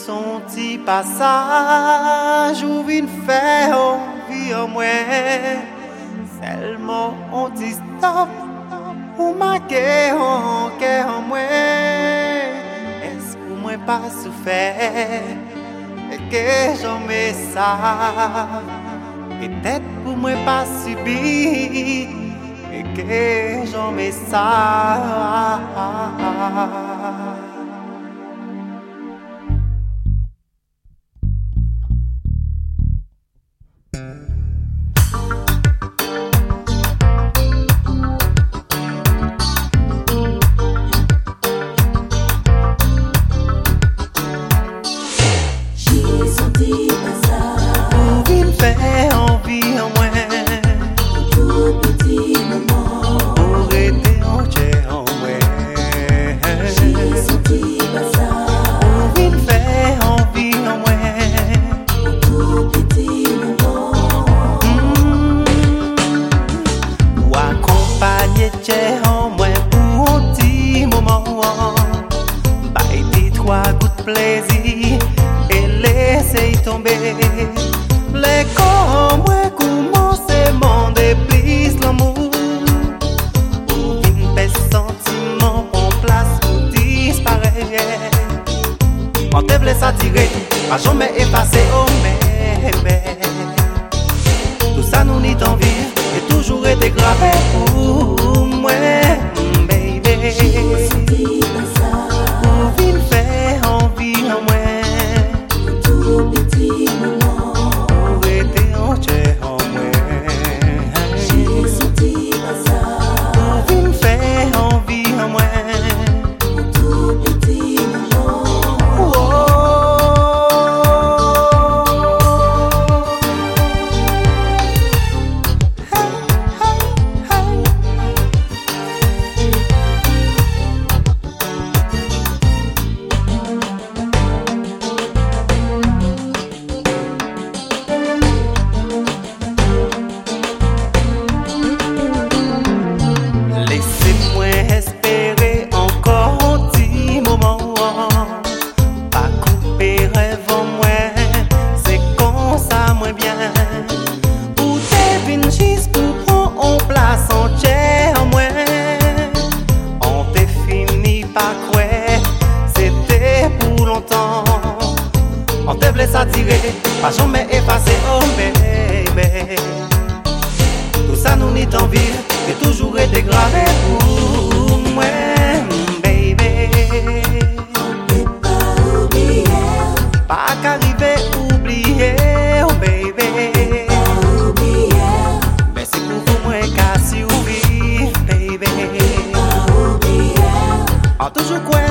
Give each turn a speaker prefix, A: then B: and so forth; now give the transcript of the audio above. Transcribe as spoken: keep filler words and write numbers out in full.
A: son petit passage où vient faire vie en moi. Seulement on dit stop ou marquer en cœur en moi. Est-ce que moi pas souffert et que j'en mets ça? Peut-être pour moi pas subi et que j'en mets ça. Plaisir et laisser tomber les corps moi commencer mon déplis l'amour ou une paix sentiment en place ou disparaît on te blesse attirer pas jamais effacer oh mais tout ça nous n'y t'en vivre et toujours été gravé pour moi baby. On te blesse attirer, pas jamais effacer, oh baby. Tout ça nous n'y t'en vivre, et toujours été gravé pour moi, baby.
B: On peut pas oublier,
A: pas qu'arriver oublier, oh baby.
B: pas oublier,
A: mais c'est pour moi qu'à survivre, baby.
B: pas oublier,
A: En toujours quoi